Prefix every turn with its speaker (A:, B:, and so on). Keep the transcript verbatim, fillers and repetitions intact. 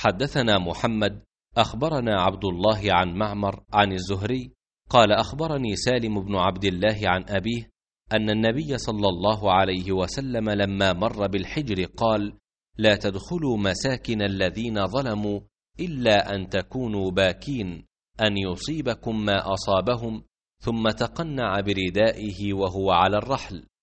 A: حدثنا محمد أخبرنا عبد الله عن معمر عن الزهري قال أخبرني سالم بن عبد الله عن أبيه أن النبي صلى الله عليه وسلم لما مر بالحجر قال: لا تدخلوا مساكن الذين ظلموا إلا أن تكونوا باكين أن يصيبكم ما أصابهم، ثم تقنع بردائه وهو على الرحل.